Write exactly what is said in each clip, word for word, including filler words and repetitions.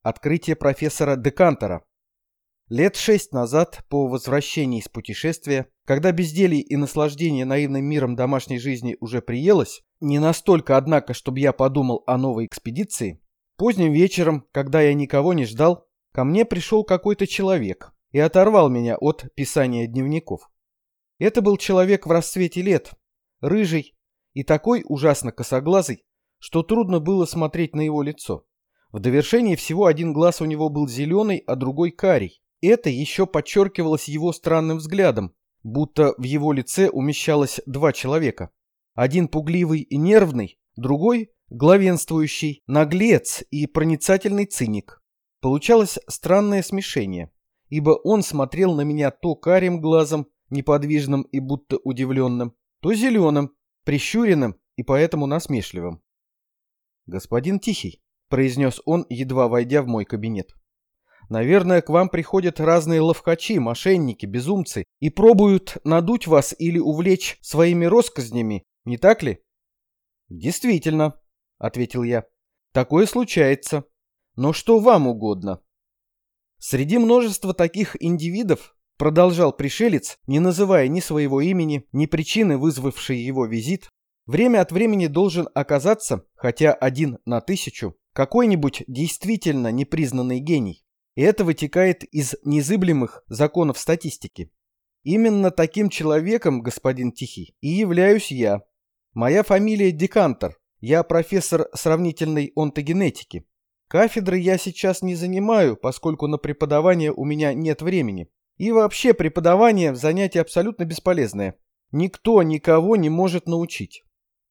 Открытие профессора Декантера. Лет шесть назад, по возвращении из путешествия, когда безделье и наслаждение наивным миром домашней жизни уже приелось, не настолько, однако, чтобы я подумал о новой экспедиции, поздним вечером, когда я никого не ждал, ко мне пришел какой-то человек и оторвал меня от писания дневников. Это был человек в расцвете лет, рыжий и такой ужасно косоглазый, что трудно было смотреть на его лицо. В довершении всего один глаз у него был зеленый, а другой карий. Это еще подчеркивалось его странным взглядом, будто в его лице умещалось два человека. Один пугливый и нервный, другой главенствующий наглец и проницательный циник. Получалось странное смешение, ибо он смотрел на меня то карим глазом, неподвижным и будто удивленным, то зеленым, прищуренным и поэтому насмешливым. «Господин Тихий», — произнес он, едва войдя в мой кабинет, — «наверное, к вам приходят разные ловкачи, мошенники, безумцы и пробуют надуть вас или увлечь своими россказнями, не так ли?» «Действительно», — ответил я, — «такое случается. Но что вам угодно?» «Среди множества таких индивидов, — продолжал пришелец, не называя ни своего имени, ни причины, вызвавшей его визит, — время от времени должен оказаться, хотя один на тысячу, какой-нибудь действительно непризнанный гений. И это вытекает из незыблемых законов статистики. Именно таким человеком, господин Тихий, и являюсь я. Моя фамилия Декантер, я профессор сравнительной онтогенетики. Кафедры я сейчас не занимаю, поскольку на преподавание у меня нет времени. И вообще преподавание – занятие абсолютно бесполезное. Никто никого не может научить.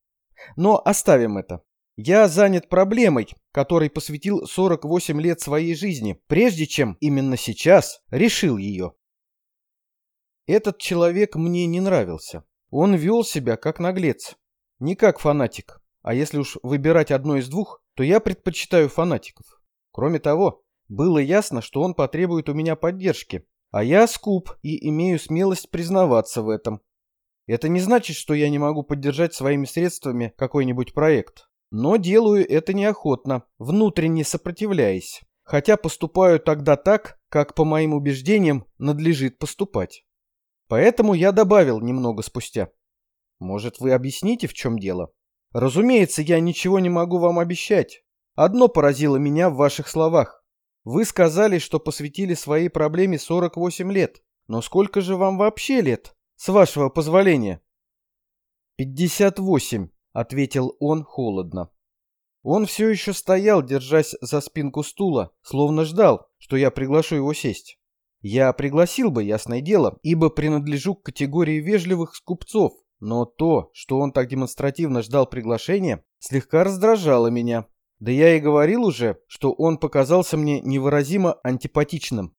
Но оставим это. Я занят проблемой, которой посвятил сорок восемь лет своей жизни, прежде чем именно сейчас решил ее. Этот человек мне не нравился. Он вел себя как наглец, не как фанатик. А если уж выбирать одно из двух, то я предпочитаю фанатиков. Кроме того, было ясно, что он потребует у меня поддержки, а я скуп и имею смелость признаваться в этом. Это не значит, что я не могу поддержать своими средствами какой-нибудь проект. Но делаю это неохотно, внутренне сопротивляясь, хотя поступаю тогда так, как, по моим убеждениям, надлежит поступать. Поэтому я добавил немного спустя. Может, вы объясните, в чем дело? Разумеется, я ничего не могу вам обещать. Одно поразило меня в ваших словах. Вы сказали, что посвятили своей проблеме сорок восемь лет. Но сколько же вам вообще лет, с вашего позволения? пятьдесят восемь. — ответил он холодно. Он все еще стоял, держась за спинку стула, словно ждал, что я приглашу его сесть. Я пригласил бы, ясное дело, ибо принадлежу к категории вежливых скупцов, но то, что он так демонстративно ждал приглашения, слегка раздражало меня. Да я и говорил уже, что он показался мне невыразимо антипатичным.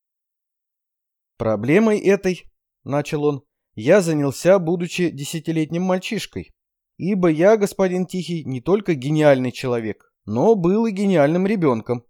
«Проблемой этой, — начал он, — я занялся, будучи десятилетним мальчишкой. Ибо я, господин Тихий, не только гениальный человек, но был и гениальным ребенком.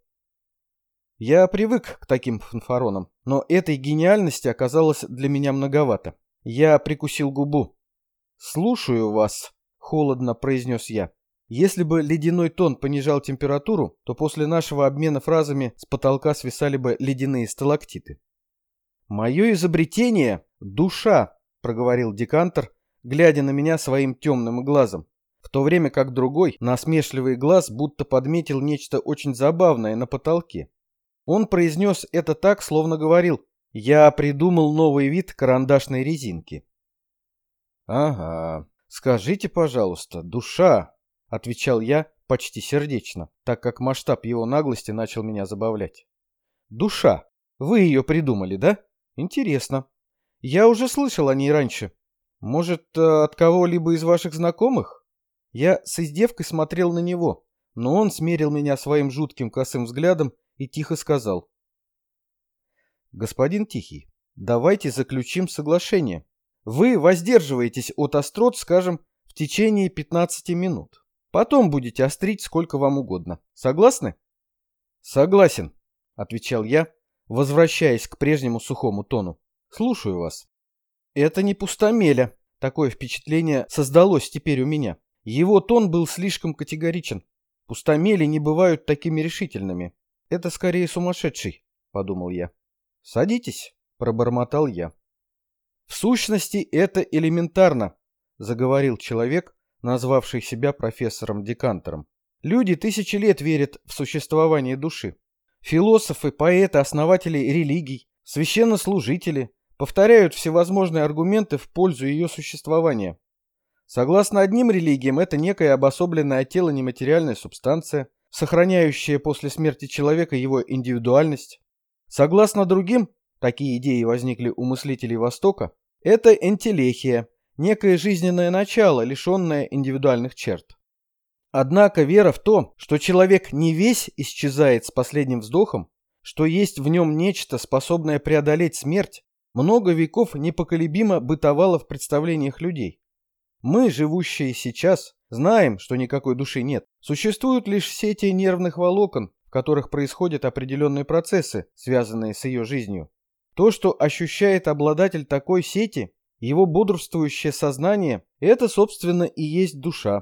Я привык к таким фанфаронам, но этой гениальности оказалось для меня многовато. Я прикусил губу. «Слушаю вас», — холодно произнес я. Если бы ледяной тон понижал температуру, то после нашего обмена фразами с потолка свисали бы ледяные сталактиты. «Мое изобретение — душа», — проговорил Декантер, глядя на меня своим темным глазом, в то время как другой, насмешливый глаз, будто подметил нечто очень забавное на потолке. Он произнес это так, словно говорил: «Я придумал новый вид карандашной резинки». «Ага, скажите, пожалуйста, душа», — отвечал я почти сердечно, так как масштаб его наглости начал меня забавлять. «Душа. Вы ее придумали, да? Интересно. Я уже слышал о ней раньше. Может, от кого-либо из ваших знакомых?» Я с издевкой смотрел на него, но он смерил меня своим жутким косым взглядом и тихо сказал: «Господин Тихий, давайте заключим соглашение. Вы воздерживаетесь от острот, скажем, в течение пятнадцати минут. Потом будете острить сколько вам угодно. Согласны?» «Согласен», — отвечал я, возвращаясь к прежнему сухому тону. «Слушаю вас». Это не пустомеля. Такое впечатление создалось теперь у меня. Его тон был слишком категоричен. Пустомели не бывают такими решительными. это скорее сумасшедший, подумал я. Садитесь, пробормотал я. В сущности, это элементарно, заговорил человек, назвавший себя профессором Декантером. Люди тысячи лет верят в существование души. Философы, поэты, основатели религий, священнослужители повторяют всевозможные аргументы в пользу ее существования. Согласно одним религиям, это некая обособленная от тела нематериальная субстанция, сохраняющая после смерти человека его индивидуальность. Согласно другим, такие идеи возникли у мыслителей Востока, это энтелехия, некое жизненное начало, лишенное индивидуальных черт. Однако вера в то, что человек не весь исчезает с последним вздохом, что есть в нем нечто, способное преодолеть смерть, много веков непоколебимо бытовало в представлениях людей. Мы, живущие сейчас, знаем, что никакой души нет. Существуют лишь сети нервных волокон, в которых происходят определенные процессы, связанные с ее жизнью. То, что ощущает обладатель такой сети, его бодрствующее сознание, это, собственно, и есть душа.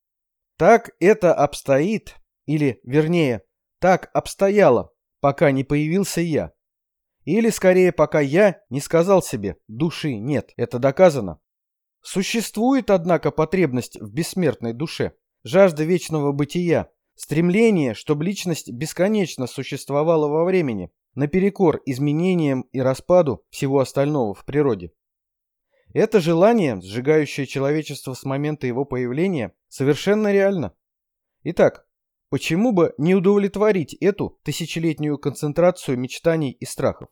Так это обстоит, или, вернее, так обстояло, пока не появился я. Или, скорее, пока я не сказал себе «души нет», это доказано. Существует, однако, потребность в бессмертной душе, жажда вечного бытия, стремление, чтобы личность бесконечно существовала во времени, наперекор изменениям и распаду всего остального в природе. Это желание, сжигающее человечество с момента его появления, совершенно реально. Итак, почему бы не удовлетворить эту тысячелетнюю концентрацию мечтаний и страхов?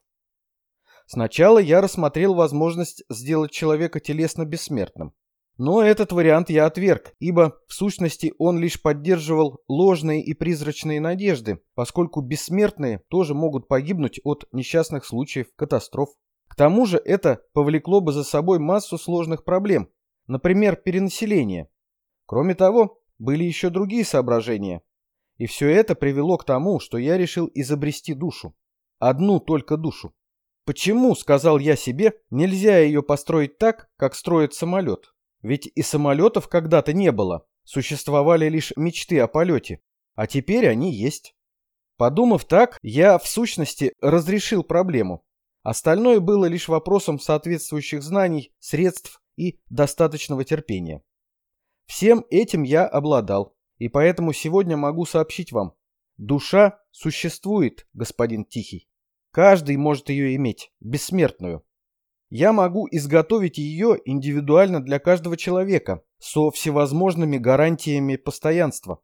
Сначала я рассмотрел возможность сделать человека телесно бессмертным. Но этот вариант я отверг, ибо в сущности он лишь поддерживал ложные и призрачные надежды, поскольку бессмертные тоже могут погибнуть от несчастных случаев, катастроф. К тому же это повлекло бы за собой массу сложных проблем, например, перенаселение. Кроме того, были еще другие соображения. И все это привело к тому, что я решил изобрести душу. Одну только душу. Почему, сказал я себе, нельзя ее построить так, как строит самолет? Ведь и самолетов когда-то не было, существовали лишь мечты о полете, а теперь они есть. Подумав так, я в сущности разрешил проблему. Остальное было лишь вопросом соответствующих знаний, средств и достаточного терпения. Всем этим я обладал, и поэтому сегодня могу сообщить вам. Душа существует, господин Тихий. Каждый может ее иметь, бессмертную. Я могу изготовить ее индивидуально для каждого человека, со всевозможными гарантиями постоянства.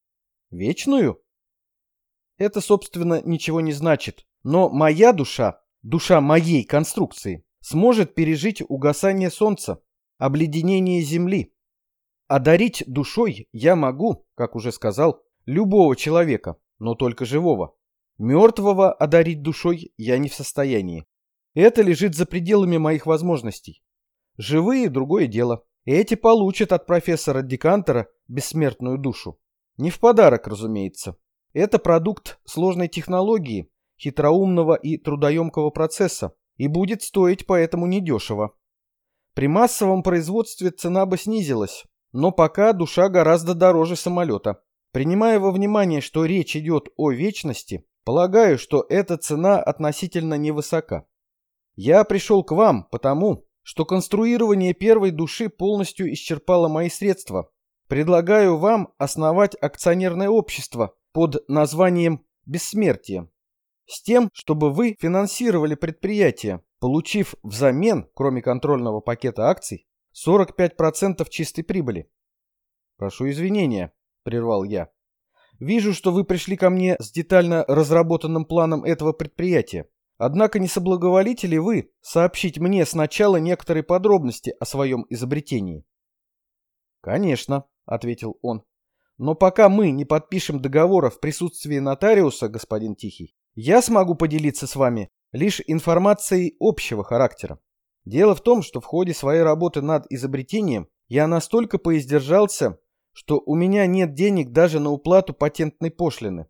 Вечную? Это, собственно, ничего не значит, но моя душа, душа моей конструкции, сможет пережить угасание солнца, обледенение земли. Одарить душой я могу, как уже сказал, любого человека, но только живого. Мертвого одарить душой я не в состоянии. Это лежит за пределами моих возможностей. Живые – другое дело. Эти получат от профессора Декантера бессмертную душу. Не в подарок, разумеется. Это продукт сложной технологии, хитроумного и трудоемкого процесса, и будет стоить поэтому недешево. При массовом производстве цена бы снизилась, но пока душа гораздо дороже самолета. Принимая во внимание, что речь идет о вечности, полагаю, что эта цена относительно невысока. Я пришел к вам потому, что конструирование первой души полностью исчерпало мои средства. Предлагаю вам основать акционерное общество под названием «Бессмертие», с тем, чтобы вы финансировали предприятие, получив взамен, кроме контрольного пакета акций, сорок пять процентов чистой прибыли. «Прошу извинения», — прервал я. «Вижу, что вы пришли ко мне с детально разработанным планом этого предприятия. Однако не соблаговолите ли вы сообщить мне сначала некоторые подробности о своем изобретении?» «Конечно», — ответил он. «Но пока мы не подпишем договора в присутствии нотариуса, господин Тихий, я смогу поделиться с вами лишь информацией общего характера. Дело в том, что в ходе своей работы над изобретением я настолько поиздержался, что у меня нет денег даже на уплату патентной пошлины».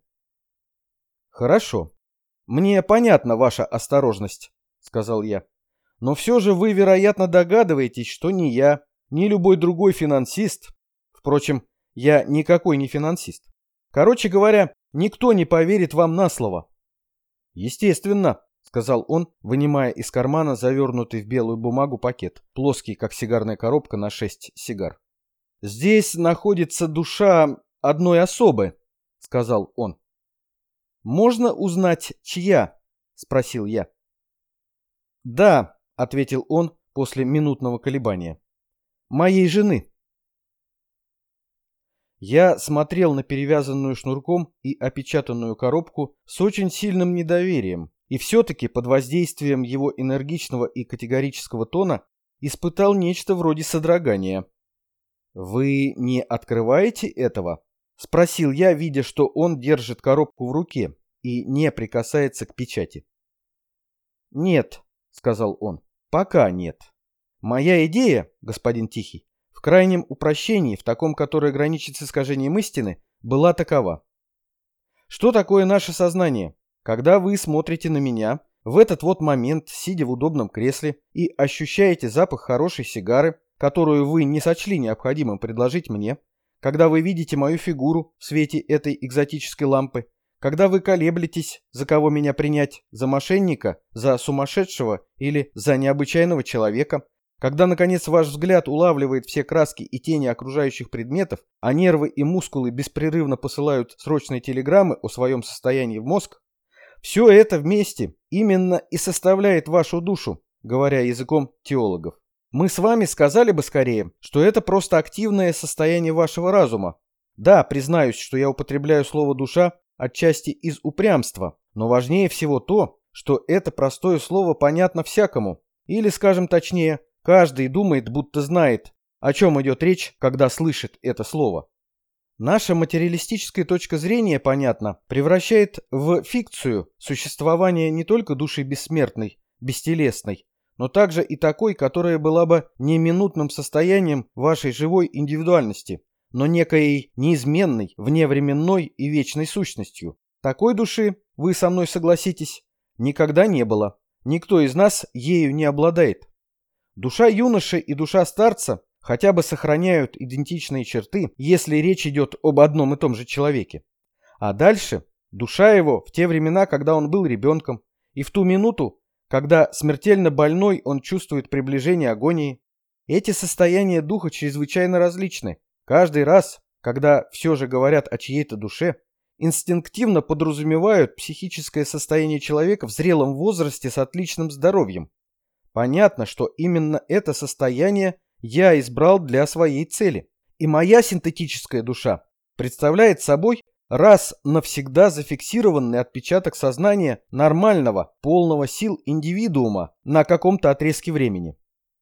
«Хорошо. Мне понятна ваша осторожность», — сказал я. «Но все же вы, вероятно, догадываетесь, что ни я, ни любой другой финансист, впрочем, я никакой не финансист. Короче говоря, Никто не поверит вам на слово. Естественно, сказал он, вынимая из кармана завернутый в белую бумагу пакет, плоский, как сигарная коробка на шесть сигар. Здесь находится душа одной особы, сказал он. Можно узнать, чья? Спросил я. Да, ответил он после минутного колебания. Моей жены. Я смотрел на перевязанную шнурком и опечатанную коробку с очень сильным недоверием, и все-таки под воздействием его энергичного и категорического тона испытал нечто вроде содрогания. «Вы не открываете этого?» — спросил я, видя, что он держит коробку в руке и не прикасается к печати. «Нет», — сказал он, — «пока нет. Моя идея, господин Тихий, в крайнем упрощении, в таком, которое граничит с искажением истины, была такова. Что такое наше сознание? Когда вы смотрите на меня, в этот вот момент, сидя в удобном кресле, и ощущаете запах хорошей сигары, которую вы не сочли необходимым предложить мне, когда вы видите мою фигуру в свете этой экзотической лампы, когда вы колеблетесь, за кого меня принять, за мошенника, за сумасшедшего или за необычайного человека, когда, наконец, ваш взгляд улавливает все краски и тени окружающих предметов, а нервы и мускулы беспрерывно посылают срочные телеграммы о своем состоянии в мозг, все это вместе именно и составляет вашу душу, говоря языком теологов. Мы с вами сказали бы скорее, что это просто активное состояние вашего разума. Да, признаюсь, что я употребляю слово «душа» отчасти из упрямства, но важнее всего то, что это простое слово понятно всякому, или, скажем точнее, каждый думает, будто знает, о чем идет речь, когда слышит это слово. Наша материалистическая точка зрения, понятно, превращает в фикцию существование не только души бессмертной, бестелесной, но также и такой, которая была бы не минутным состоянием вашей живой индивидуальности, но некой неизменной, вневременной и вечной сущностью. Такой души, вы со мной согласитесь, никогда не было. Никто из нас ею не обладает. Душа юноши и душа старца хотя бы сохраняют идентичные черты, если речь идет об одном и том же человеке. А дальше душа его в те времена, когда он был ребенком, и в ту минуту, когда смертельно больной он чувствует приближение агонии. Эти состояния духа чрезвычайно различны. Каждый раз, когда все же говорят о чьей-то душе, инстинктивно подразумевают психическое состояние человека в зрелом возрасте с отличным здоровьем. Понятно, что именно это состояние я избрал для своей цели. И моя синтетическая душа представляет собой раз навсегда зафиксированный отпечаток сознания нормального, полного сил индивидуума на каком-то отрезке времени.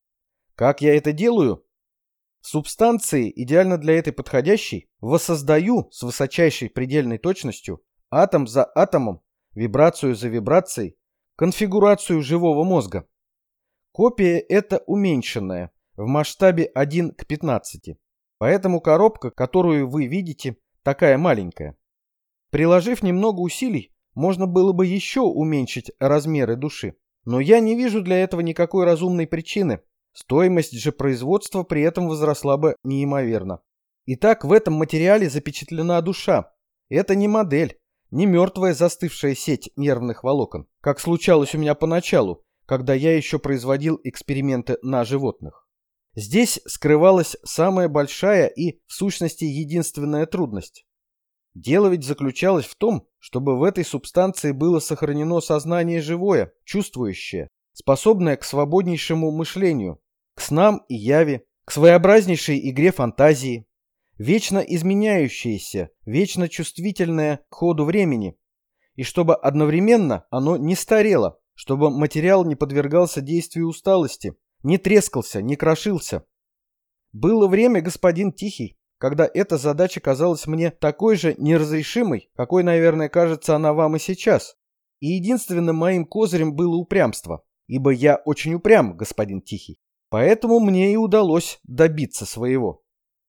Как я это делаю? В субстанции, идеально для этой подходящей, воссоздаю с высочайшей предельной точностью, атом за атомом, вибрацию за вибрацией, конфигурацию живого мозга. Копия эта уменьшенная, в масштабе один к пятнадцати. Поэтому коробка, которую вы видите, такая маленькая. Приложив немного усилий, можно было бы еще уменьшить размеры души. Но я не вижу для этого никакой разумной причины. Стоимость же производства при этом возросла бы неимоверно. Итак, в этом материале запечатлена душа. Это не модель, не мертвая застывшая сеть нервных волокон, как случалось у меня поначалу, когда я еще производил эксперименты на животных. Здесь скрывалась самая большая и, в сущности, единственная трудность. Дело ведь заключалось в том, чтобы в этой субстанции было сохранено сознание живое, чувствующее, способное к свободнейшему мышлению, к снам и яви, к своеобразнейшей игре фантазии, вечно изменяющееся, вечно чувствительное к ходу времени, и чтобы одновременно оно не старело, чтобы материал не подвергался действию усталости, не трескался, не крошился. Было время, господин Тихий, когда эта задача казалась мне такой же неразрешимой, какой, наверное, кажется она вам и сейчас. И единственным моим козырем было упрямство, ибо я очень упрям, господин Тихий. Поэтому мне и удалось добиться своего.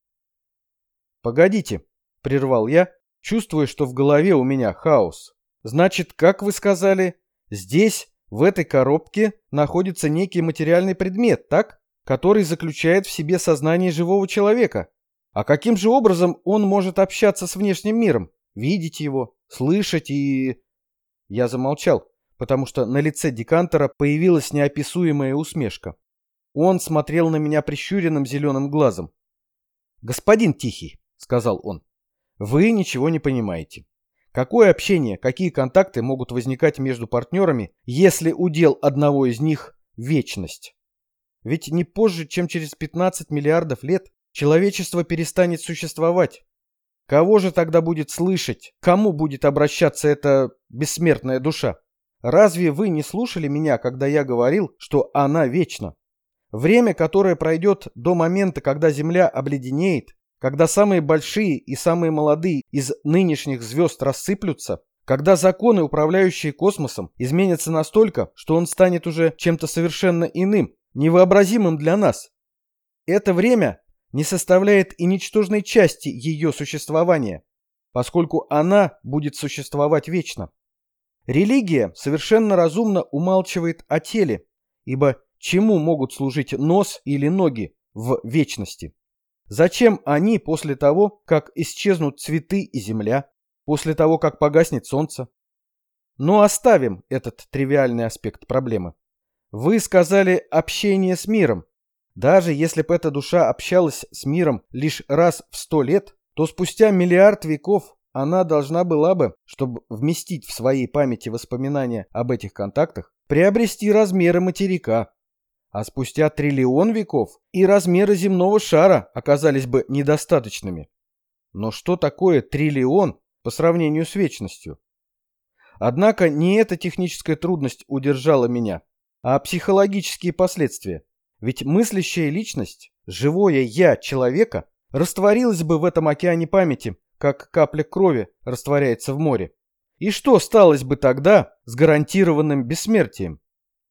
«Погодите», — прервал я, чувствуя, что в голове у меня хаос. «Значит, как вы сказали, здесь, в этой коробке, находится некий материальный предмет, так? Который заключает в себе сознание живого человека. А каким же образом он может общаться с внешним миром, видеть его, слышать и... Я замолчал, потому что на лице декантера появилась неописуемая усмешка. Он смотрел на меня прищуренным зеленым глазом. «Господин Тихий», — сказал он, — «вы ничего не понимаете. Какое общение, какие контакты могут возникать между партнерами, если удел одного из них — вечность? Ведь не позже, чем через пятнадцать миллиардов лет, человечество перестанет существовать. Кого же тогда будет слышать? Кому будет обращаться эта бессмертная душа? Разве вы не слушали меня, когда я говорил, что она вечна? Время, которое пройдет до момента, когда Земля обледенеет, когда самые большие и самые молодые из нынешних звезд рассыплются, когда законы, управляющие космосом, изменятся настолько, что он станет уже чем-то совершенно иным, невообразимым для нас. Это время не составляет и ничтожной части ее существования, поскольку она будет существовать вечно. Религия совершенно разумно умалчивает о теле, ибо чему могут служить нос или ноги в вечности? Зачем они после того, как исчезнут цветы и земля, после того, как погаснет солнце? Но оставим этот тривиальный аспект проблемы. Вы сказали «общение с миром». Даже если бы эта душа общалась с миром лишь раз в сто лет, то спустя миллиард веков она должна была бы, чтобы вместить в своей памяти воспоминания об этих контактах, приобрести размеры материка. А спустя триллион веков и размеры земного шара оказались бы недостаточными. Но что такое триллион по сравнению с вечностью? Однако не эта техническая трудность удержала меня, а психологические последствия. Ведь мыслящая личность, живое «я» человека, растворилась бы в этом океане памяти, как капля крови растворяется в море. И что сталось бы тогда с гарантированным бессмертием?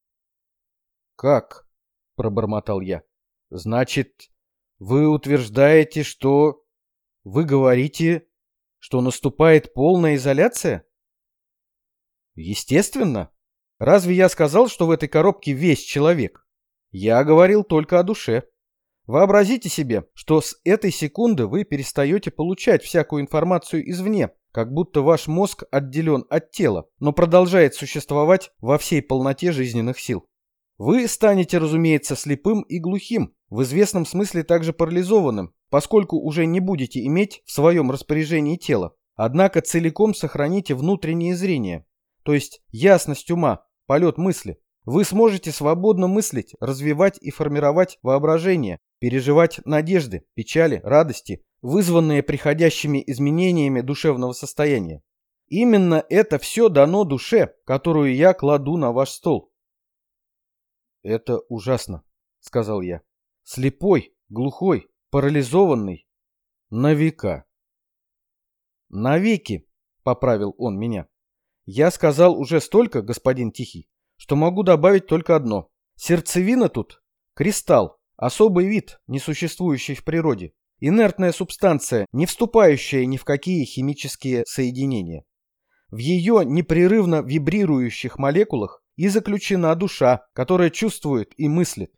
«Как?» — пробормотал я. «Значит, вы утверждаете, что... Вы говорите, что наступает полная изоляция?» «Естественно. Разве я сказал, что в этой коробке весь человек? Я говорил только о душе. Вообразите себе, что с этой секунды вы перестаете получать всякую информацию извне, как будто ваш мозг отделен от тела, но продолжает существовать во всей полноте жизненных сил. Вы станете, разумеется, слепым и глухим, в известном смысле также парализованным, поскольку уже не будете иметь в своем распоряжении тело, однако целиком сохраните внутреннее зрение, то есть ясность ума, полет мысли. Вы сможете свободно мыслить, развивать и формировать воображение, переживать надежды, печали, радости, вызванные приходящими изменениями душевного состояния. Именно это все дано душе, которую я кладу на ваш стол. «Это ужасно», — сказал я. «Слепой, глухой, парализованный. На века». «Навеки», — поправил он меня. «Я сказал уже столько, господин Тихий, что могу добавить только одно. Сердцевина тут — кристалл, особый вид, не существующий в природе, инертная субстанция, не вступающая ни в какие химические соединения. В ее непрерывно вибрирующих молекулах и заключена душа, которая чувствует и мыслит».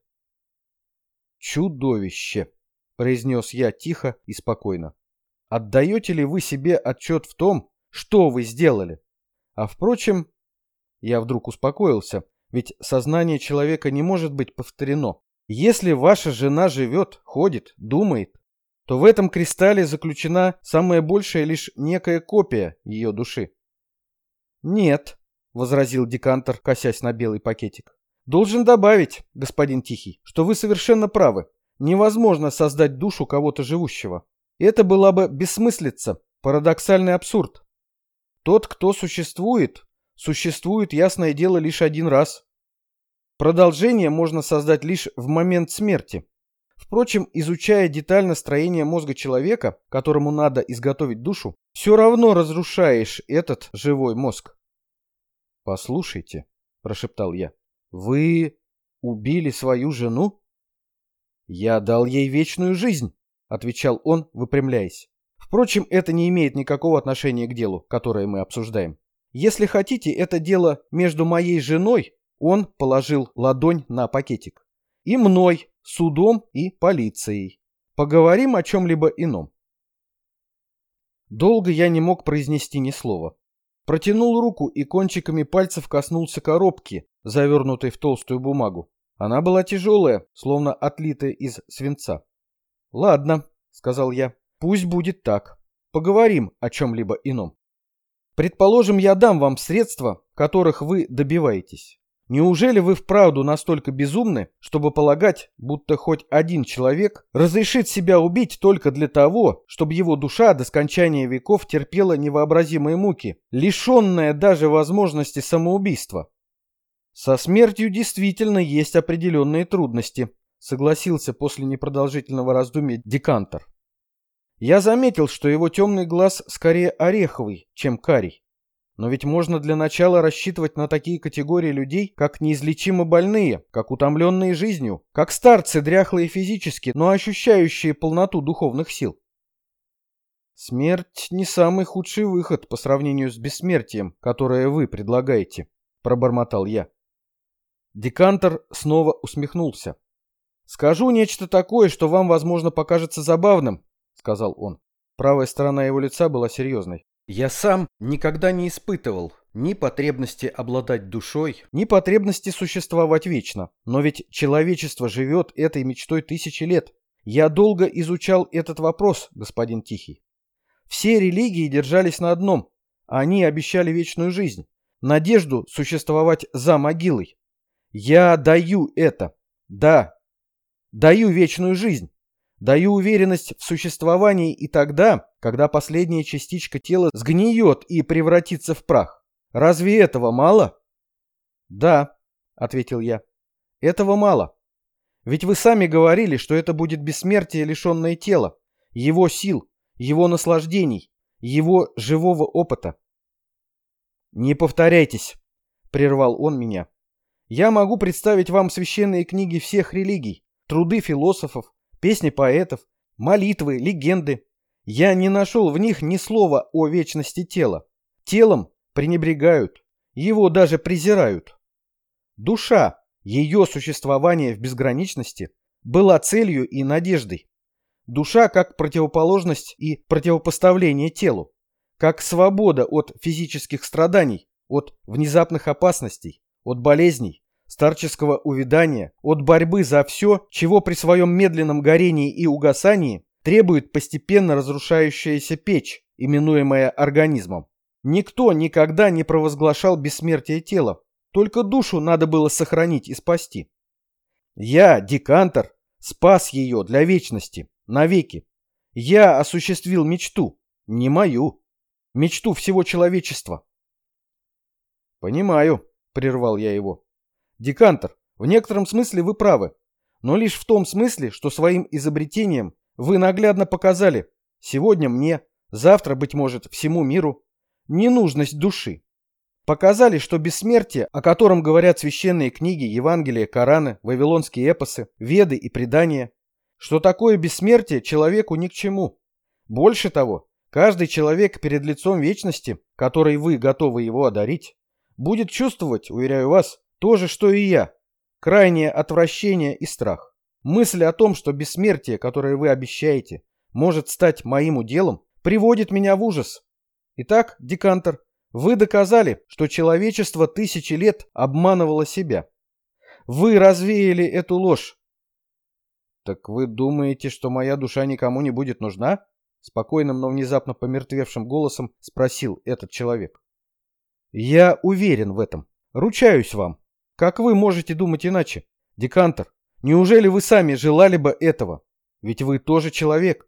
«Чудовище», — произнес я тихо и спокойно. «Отдаете ли вы себе отчет в том, что вы сделали? А впрочем...» Я вдруг успокоился, ведь сознание человека не может быть повторено. Если ваша жена живет, ходит, думает, то в этом кристалле заключена самая большая лишь некая копия ее души. «Нет», — возразил декантер, косясь на белый пакетик. «Должен добавить, господин Тихий, что вы совершенно правы. Невозможно создать душу кого-то живущего. Это была бы бессмыслица, парадоксальный абсурд. Тот, кто существует, существует, ясное дело, лишь один раз. Продолжение можно создать лишь в момент смерти. Впрочем, изучая детально строение мозга человека, которому надо изготовить душу, все равно разрушаешь этот живой мозг». «Послушайте», — прошептал я, — «вы убили свою жену?» «Я дал ей вечную жизнь», — отвечал он, выпрямляясь. «Впрочем, это не имеет никакого отношения к делу, которое мы обсуждаем. Если хотите, это дело между моей женой», — он положил ладонь на пакетик, — «и мной, судом и полицией. Поговорим о чем-либо ином». Долго я не мог произнести ни слова. Протянул руку и кончиками пальцев коснулся коробки, завернутой в толстую бумагу. Она была тяжелая, словно отлитая из свинца. «Ладно», — сказал я, — «пусть будет так. Поговорим о чем-либо ином. Предположим, я дам вам средства, которых вы добиваетесь. Неужели вы вправду настолько безумны, чтобы полагать, будто хоть один человек разрешит себя убить только для того, чтобы его душа до скончания веков терпела невообразимые муки, лишенная даже возможности самоубийства? Со смертью действительно есть определенные трудности, согласился после непродолжительного раздумья Декантер. Я заметил, что его темный глаз скорее ореховый, чем карий. Но ведь можно для начала рассчитывать на такие категории людей, как неизлечимо больные, как утомленные жизнью, как старцы, дряхлые физически, но ощущающие полноту духовных сил. Смерть не самый худший выход по сравнению с бессмертием, которое вы предлагаете, пробормотал я. Декантер снова усмехнулся. Скажу нечто такое, что вам, возможно, покажется забавным, сказал он. Правая сторона его лица была серьезной. Я сам никогда не испытывал ни потребности обладать душой, ни потребности существовать вечно. Но ведь человечество живет этой мечтой тысячи лет. Я долго изучал этот вопрос, господин Тихий. Все религии держались на одном. Они обещали вечную жизнь, надежду существовать за могилой. Я даю это. Да, даю вечную жизнь. Даю уверенность в существовании и тогда, когда последняя частичка тела сгниет и превратится в прах. Разве этого мало? Да, ответил я. Этого мало. Ведь вы сами говорили, что это будет бессмертие, лишенное тела, его сил, его наслаждений, его живого опыта. Не повторяйтесь, прервал он меня. Я могу представить вам священные книги всех религий, труды философов, песни поэтов, молитвы, легенды. Я не нашел в них ни слова о вечности тела. Телом пренебрегают, его даже презирают. Душа, ее существование в безграничности, была целью и надеждой. Душа как противоположность и противопоставление телу, как свобода от физических страданий, от внезапных опасностей, от болезней, старческого увядания, от борьбы за все, чего при своем медленном горении и угасании требует постепенно разрушающаяся печь, именуемая организмом. Никто никогда не провозглашал бессмертие тела, только душу надо было сохранить и спасти. Я, Декантер, спас ее для вечности, навеки. Я осуществил мечту, не мою, мечту всего человечества. «Понимаю», — прервал я его. «Декантер, в некотором смысле вы правы, но лишь в том смысле, что своим изобретением вы наглядно показали, сегодня мне, завтра, быть может, всему миру, ненужность души. Показали, что бессмертие, о котором говорят священные книги, Евангелия, Кораны, вавилонские эпосы, Веды и предания, что такое бессмертие человеку ни к чему. Больше того, каждый человек перед лицом вечности, которой вы готовы его одарить, будет чувствовать, уверяю вас, то же, что и я. Крайнее отвращение и страх. Мысль о том, что бессмертие, которое вы обещаете, может стать моим уделом, приводит меня в ужас. Итак, Декантер, вы доказали, что человечество тысячи лет обманывало себя. Вы развеяли эту ложь. Так вы думаете, что моя душа никому не будет нужна? Спокойным, но внезапно помертвевшим голосом спросил этот человек. Я уверен в этом. Ручаюсь вам. Как вы можете думать иначе? Декантер, неужели вы сами желали бы этого? Ведь вы тоже человек.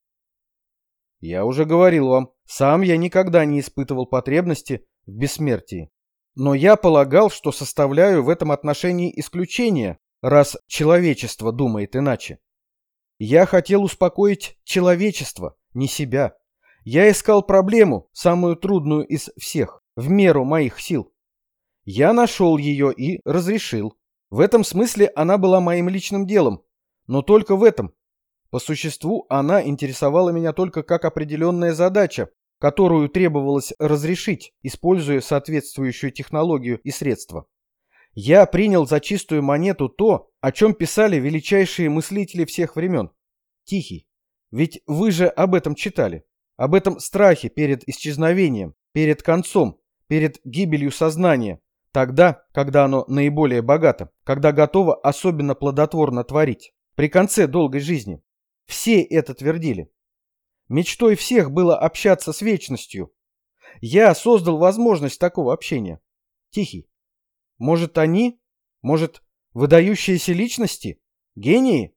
Я уже говорил вам, сам я никогда не испытывал потребности в бессмертии. Но я полагал, что составляю в этом отношении исключение, раз человечество думает иначе. Я хотел успокоить человечество, не себя. Я искал проблему, самую трудную из всех, в меру моих сил. Я нашел ее и разрешил. В этом смысле она была моим личным делом, но только в этом. По существу она интересовала меня только как определенная задача, которую требовалось разрешить, используя соответствующую технологию и средства. Я принял за чистую монету то, о чем писали величайшие мыслители всех времен. Тихий. Ведь вы же об этом читали. Об этом страхе перед исчезновением, перед концом, перед гибелью сознания, тогда, когда оно наиболее богато, когда готово особенно плодотворно творить, при конце долгой жизни. Все это твердили. Мечтой всех было общаться с вечностью. Я создал возможность такого общения. Тихий. Может, они? Может, выдающиеся личности? Гении?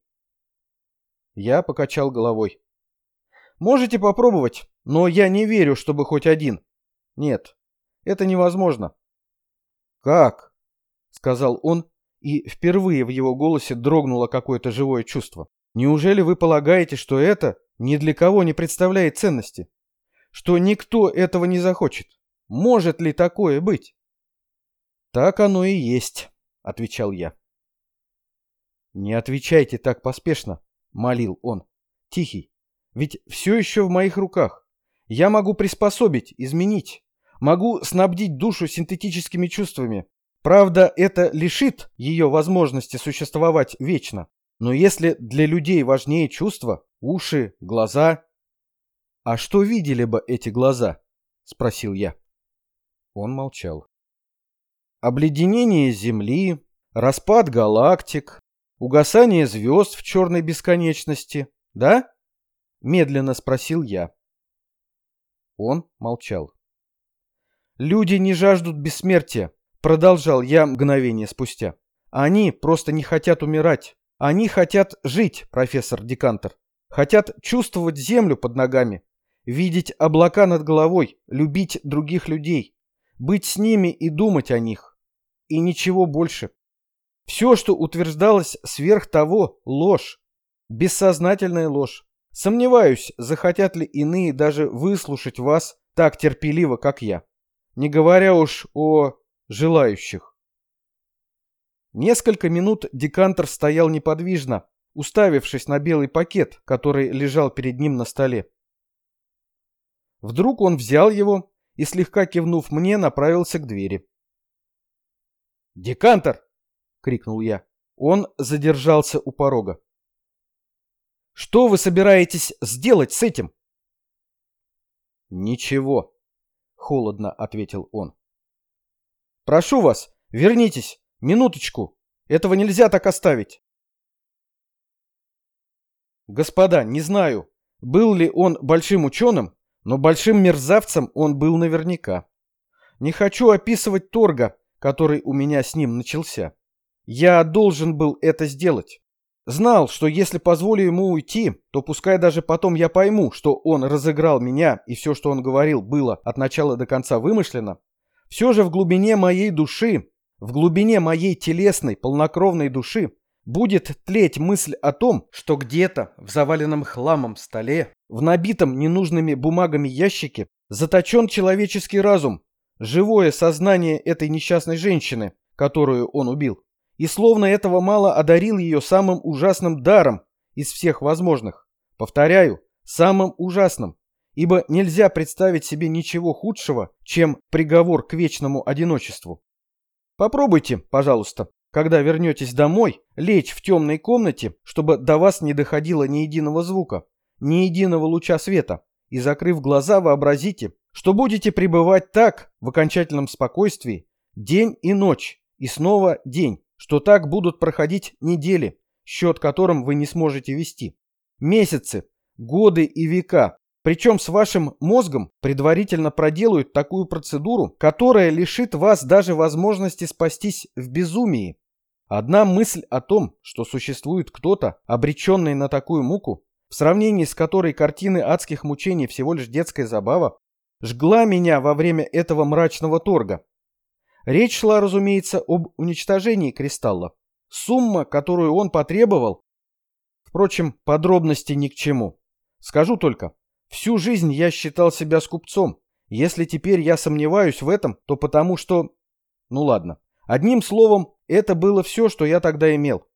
Я покачал головой. Можете попробовать, но я не верю, чтобы хоть один. Нет, это невозможно. Как? Сказал он, и впервые в его голосе дрогнуло какое-то живое чувство. Неужели вы полагаете, что это ни для кого не представляет ценности? Что никто этого не захочет? Может ли такое быть? Так оно и есть, отвечал я. Не отвечайте так поспешно, молил он. Тихий, ведь все еще в моих руках. Я могу приспособить, изменить. Могу снабдить душу синтетическими чувствами. Правда, это лишит ее возможности существовать вечно. Но если для людей важнее чувства, уши, глаза... А что видели бы эти глаза? Спросил я. Он молчал. Обледенение Земли, распад галактик, угасание звезд в черной бесконечности, да? Медленно спросил я. Он молчал. Люди не жаждут бессмертия, продолжал я мгновение спустя. Они просто не хотят умирать. Они хотят жить, профессор Декантер. Хотят чувствовать землю под ногами, видеть облака над головой, любить других людей, быть с ними и думать о них. И ничего больше. Все, что утверждалось сверх того, ложь. Бессознательная ложь. Сомневаюсь, захотят ли иные даже выслушать вас так терпеливо, как я. Не говоря уж о желающих. Несколько минут Декантер стоял неподвижно, уставившись на белый пакет, который лежал перед ним на столе. Вдруг он взял его и, слегка кивнув мне, направился к двери. «Декантер!» — крикнул я. Он задержался у порога. «Что вы собираетесь сделать с этим?» «Ничего», — холодно ответил он. «Прошу вас, вернитесь. Минуточку. Этого нельзя так оставить». Господа, не знаю, был ли он большим ученым, но большим мерзавцем он был наверняка. Не хочу описывать торга, который у меня с ним начался. Я должен был это сделать. Знал, что если позволю ему уйти, то пускай даже потом я пойму, что он разыграл меня и все, что он говорил, было от начала до конца вымышленно. Все же в глубине моей души, в глубине моей телесной, полнокровной души будет тлеть мысль о том, что где-то в заваленном хламом столе, в набитом ненужными бумагами ящике заточен человеческий разум, живое сознание этой несчастной женщины, которую он убил. И словно этого мало, одарил ее самым ужасным даром из всех возможных. Повторяю, самым ужасным, ибо нельзя представить себе ничего худшего, чем приговор к вечному одиночеству. Попробуйте, пожалуйста, когда вернетесь домой, лечь в темной комнате, чтобы до вас не доходило ни единого звука, ни единого луча света, и, закрыв глаза, вообразите, что будете пребывать так, в окончательном спокойствии, день и ночь, и снова день, что так будут проходить недели, счет которым вы не сможете вести, месяцы, годы и века. Причем с вашим мозгом предварительно проделают такую процедуру, которая лишит вас даже возможности спастись в безумии. Одна мысль о том, что существует кто-то, обреченный на такую муку, в сравнении с которой картины адских мучений всего лишь детская забава, жгла меня во время этого мрачного торга. Речь шла, разумеется, об уничтожении кристалла. Сумма, которую он потребовал... Впрочем, подробности ни к чему. Скажу только... Всю жизнь я считал себя скупцом. Если теперь я сомневаюсь в этом, то потому что... Ну ладно. Одним словом, это было все, что я тогда имел.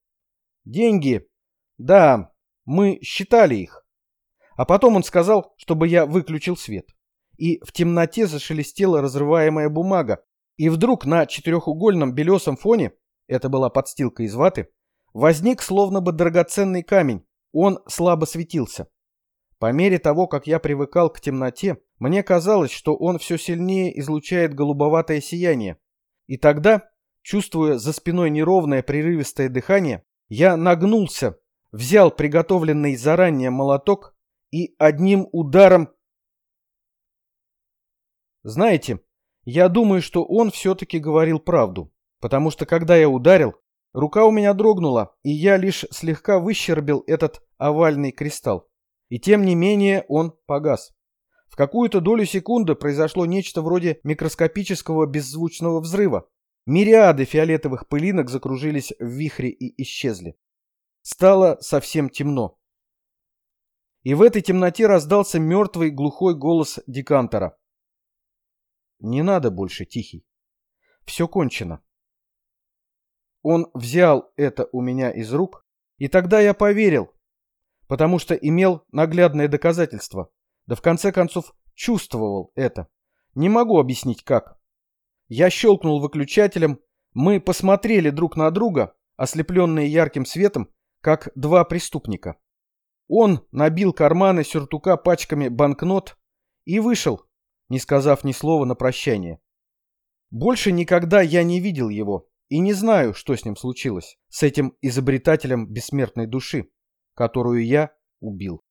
Деньги. Да, мы считали их. А потом он сказал, чтобы я выключил свет. И в темноте зашелестела разрываемая бумага. И вдруг на четырехугольном белесом фоне, это была подстилка из ваты, возник словно бы драгоценный камень. Он слабо светился. По мере того, как я привыкал к темноте, Мне казалось, что он все сильнее излучает голубоватое сияние. И тогда, чувствуя за спиной неровное прерывистое дыхание, я нагнулся, взял приготовленный заранее молоток и одним ударом... Знаете, я думаю, что он все-таки говорил правду, потому что когда я ударил, рука у меня дрогнула, и я лишь слегка выщербил этот овальный кристалл. И тем не менее он погас. В какую-то долю секунды произошло нечто вроде микроскопического беззвучного взрыва. Мириады фиолетовых пылинок закружились в вихре и исчезли. Стало совсем темно. И в этой темноте раздался мертвый глухой голос декантера. «Не надо больше, Тихий. Все кончено». Он взял это у меня из рук, и тогда я поверил, потому что имел наглядное доказательство, да в конце концов чувствовал это. Не могу объяснить как. Я щелкнул выключателем, мы посмотрели друг на друга, ослепленные ярким светом, как два преступника. Он набил карманы сюртука пачками банкнот и вышел, не сказав ни слова на прощание. Больше никогда я не видел его и не знаю, что с ним случилось, с этим изобретателем бессмертной души, которую я убил.